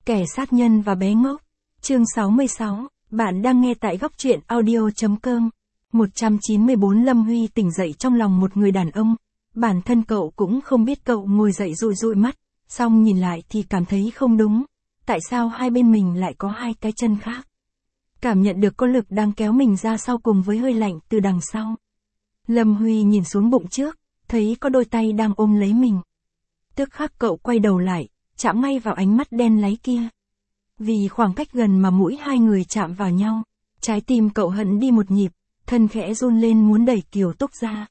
Kẻ sát nhân và bé ngốc. Chương 66, bạn đang nghe tại góc truyện audio.com. 194 Lâm Huy tỉnh dậy trong lòng một người đàn ông. Bản thân cậu cũng không biết, cậu ngồi dậy dụi dụi mắt, xong nhìn lại thì cảm thấy không đúng. Tại sao hai bên mình lại có hai cái chân khác? Cảm nhận được có lực đang kéo mình ra sau cùng với hơi lạnh từ đằng sau. Lâm Huy nhìn xuống bụng trước, thấy có đôi tay đang ôm lấy mình. Tức khắc cậu quay đầu lại, chạm ngay vào ánh mắt đen láy kia. Vì khoảng cách gần mà mũi hai người chạm vào nhau, trái tim cậu hận đi một nhịp, thân khẽ run lên muốn đẩy Kiều Túc ra.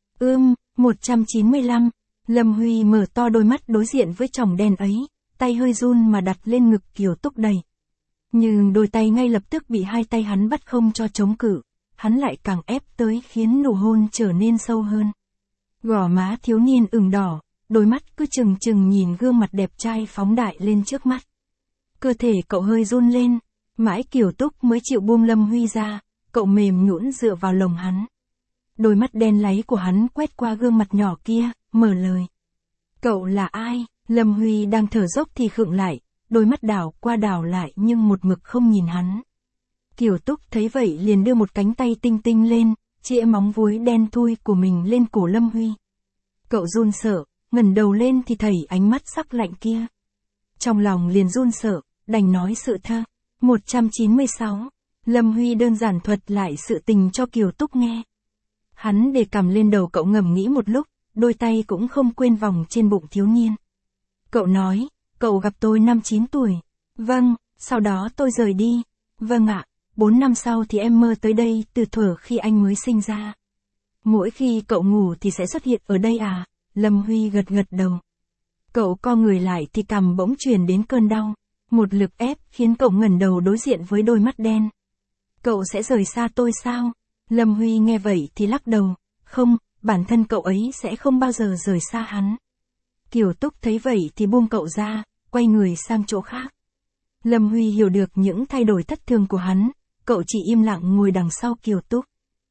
195, Lâm Huy mở to đôi mắt đối diện với chòm đen ấy, tay hơi run mà đặt lên ngực Kiều Túc đầy. Nhưng đôi tay ngay lập tức bị hai tay hắn bắt không cho chống cự, hắn lại càng ép tới khiến nụ hôn trở nên sâu hơn. Gò má thiếu niên ửng đỏ, đôi mắt cứ chừng chừng nhìn gương mặt đẹp trai phóng đại lên trước mắt. Cơ thể cậu hơi run lên, mãi Kiều Túc mới chịu buông Lâm Huy ra, cậu mềm nhũn dựa vào lồng hắn. Đôi mắt đen láy của hắn quét qua gương mặt nhỏ kia, mở lời. Cậu là ai? Lâm Huy đang thở dốc thì khựng lại, đôi mắt đảo qua đảo lại nhưng một mực không nhìn hắn. Kiều Túc thấy vậy liền đưa một cánh tay tinh tinh lên, chĩa móng vuốt đen thui của mình lên cổ Lâm Huy. Cậu run sợ, ngẩng đầu lên thì thấy ánh mắt sắc lạnh kia. Trong lòng liền run sợ, đành nói sự thật. 196, Lâm Huy đơn giản thuật lại sự tình cho Kiều Túc nghe. Hắn để cằm lên đầu cậu ngẫm nghĩ một lúc, đôi tay cũng không quên vòng trên bụng thiếu niên. Cậu nói, cậu gặp tôi năm 9 tuổi. Vâng, sau đó tôi rời đi. Vâng ạ, 4 năm sau thì em mơ tới đây từ thuở khi anh mới sinh ra. Mỗi khi cậu ngủ thì sẽ xuất hiện ở đây à? Lâm Huy gật gật đầu. Cậu co người lại thì cằm bỗng truyền đến cơn đau. Một lực ép khiến cậu ngẩng đầu đối diện với đôi mắt đen. Cậu sẽ rời xa tôi sao? Lâm Huy nghe vậy thì lắc đầu. Không, bản thân cậu ấy sẽ không bao giờ rời xa hắn. Kiều Túc thấy vậy thì buông cậu ra, quay người sang chỗ khác. Lâm Huy hiểu được những thay đổi thất thường của hắn, cậu chỉ im lặng ngồi đằng sau Kiều Túc.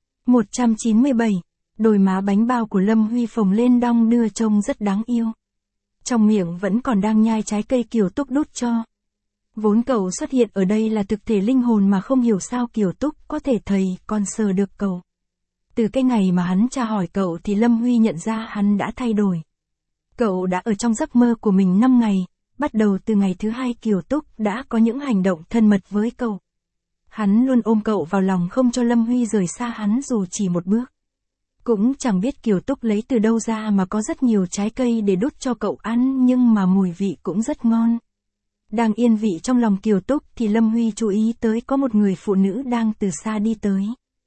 197, đôi má bánh bao của Lâm Huy phồng lên đong đưa trông rất đáng yêu. Trong miệng vẫn còn đang nhai trái cây Kiều Túc đút cho. Vốn cậu xuất hiện ở đây là thực thể linh hồn mà không hiểu sao Kiều Túc có thể thầy còn sờ được cậu. Từ cái ngày mà hắn tra hỏi cậu thì Lâm Huy nhận ra hắn đã thay đổi. Cậu đã ở trong giấc mơ của mình 5 ngày, bắt đầu từ ngày thứ 2 Kiều Túc đã có những hành động thân mật với cậu. Hắn luôn ôm cậu vào lòng không cho Lâm Huy rời xa hắn dù chỉ một bước. Cũng chẳng biết Kiều Túc lấy từ đâu ra mà có rất nhiều trái cây để đút cho cậu ăn nhưng mà mùi vị cũng rất ngon. Đang yên vị trong lòng Kiều Túc thì Lâm Huy chú ý tới có một người phụ nữ đang từ xa đi tới.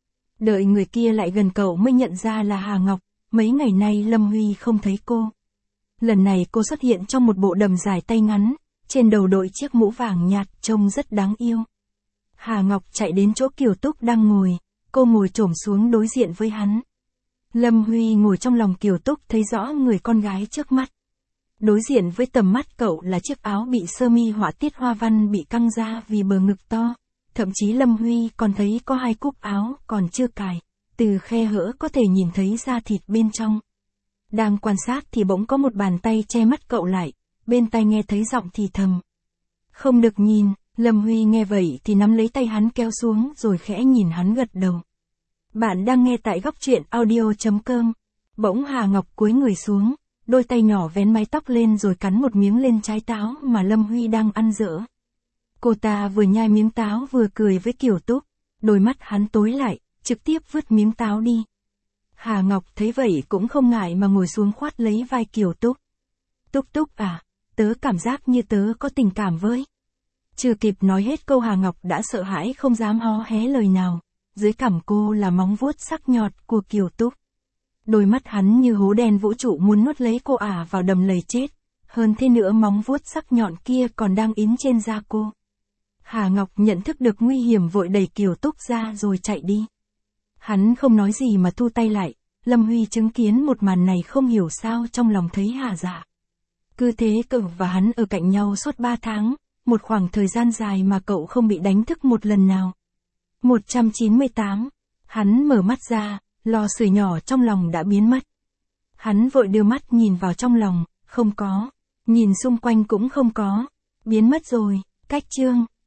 Đợi người kia lại gần cậu mới nhận ra là Hà Ngọc, mấy ngày nay Lâm Huy không thấy cô. Lần này cô xuất hiện trong một bộ đầm dài tay ngắn, trên đầu đội chiếc mũ vàng nhạt trông rất đáng yêu. Hà Ngọc chạy đến chỗ Kiều Túc đang ngồi, cô ngồi chổm xuống đối diện với hắn. Lâm Huy ngồi trong lòng Kiều Túc thấy rõ người con gái trước mắt. Đối diện với tầm mắt cậu là chiếc áo bị sơ mi họa tiết hoa văn bị căng ra vì bờ ngực to. Thậm chí Lâm Huy còn thấy có hai cúc áo còn chưa cài, từ khe hở có thể nhìn thấy da thịt bên trong. Đang quan sát thì bỗng có một bàn tay che mắt cậu lại, bên tai nghe thấy giọng thì thầm. Không được nhìn, Lâm Huy nghe vậy thì nắm lấy tay hắn kéo xuống rồi khẽ nhìn hắn gật đầu. Bạn đang nghe tại góc truyện audio.com. Bỗng Hà Ngọc cúi người xuống, đôi tay nhỏ vén mái tóc lên rồi cắn một miếng lên trái táo mà Lâm Huy đang ăn dở. Cô ta vừa nhai miếng táo vừa cười với Kiều Túc, đôi mắt hắn tối lại, trực tiếp vứt miếng táo đi. Hà Ngọc thấy vậy cũng không ngại mà ngồi xuống khoát lấy vai Kiều Túc. Túc Túc à, tớ cảm giác như tớ có tình cảm với. Chưa kịp nói hết câu Hà Ngọc đã sợ hãi không dám hó hé lời nào, dưới cằm cô là móng vuốt sắc nhọn của Kiều Túc. Đôi mắt hắn như hố đen vũ trụ muốn nuốt lấy cô vào đầm lầy chết, hơn thế nữa móng vuốt sắc nhọn kia còn đang in trên da cô. Hà Ngọc nhận thức được nguy hiểm vội đẩy Kiều Túc ra rồi chạy đi. Hắn không nói gì mà thu tay lại, Lâm Huy chứng kiến một màn này không hiểu sao trong lòng thấy hà dạ. Cứ thế cậu và hắn ở cạnh nhau suốt 3 tháng, một khoảng thời gian dài mà cậu không bị đánh thức một lần nào. 198, hắn mở mắt ra, lò sưởi nhỏ trong lòng đã biến mất. Hắn vội đưa mắt nhìn vào trong lòng, không có, nhìn xung quanh cũng không có, Biến mất rồi, cách chương.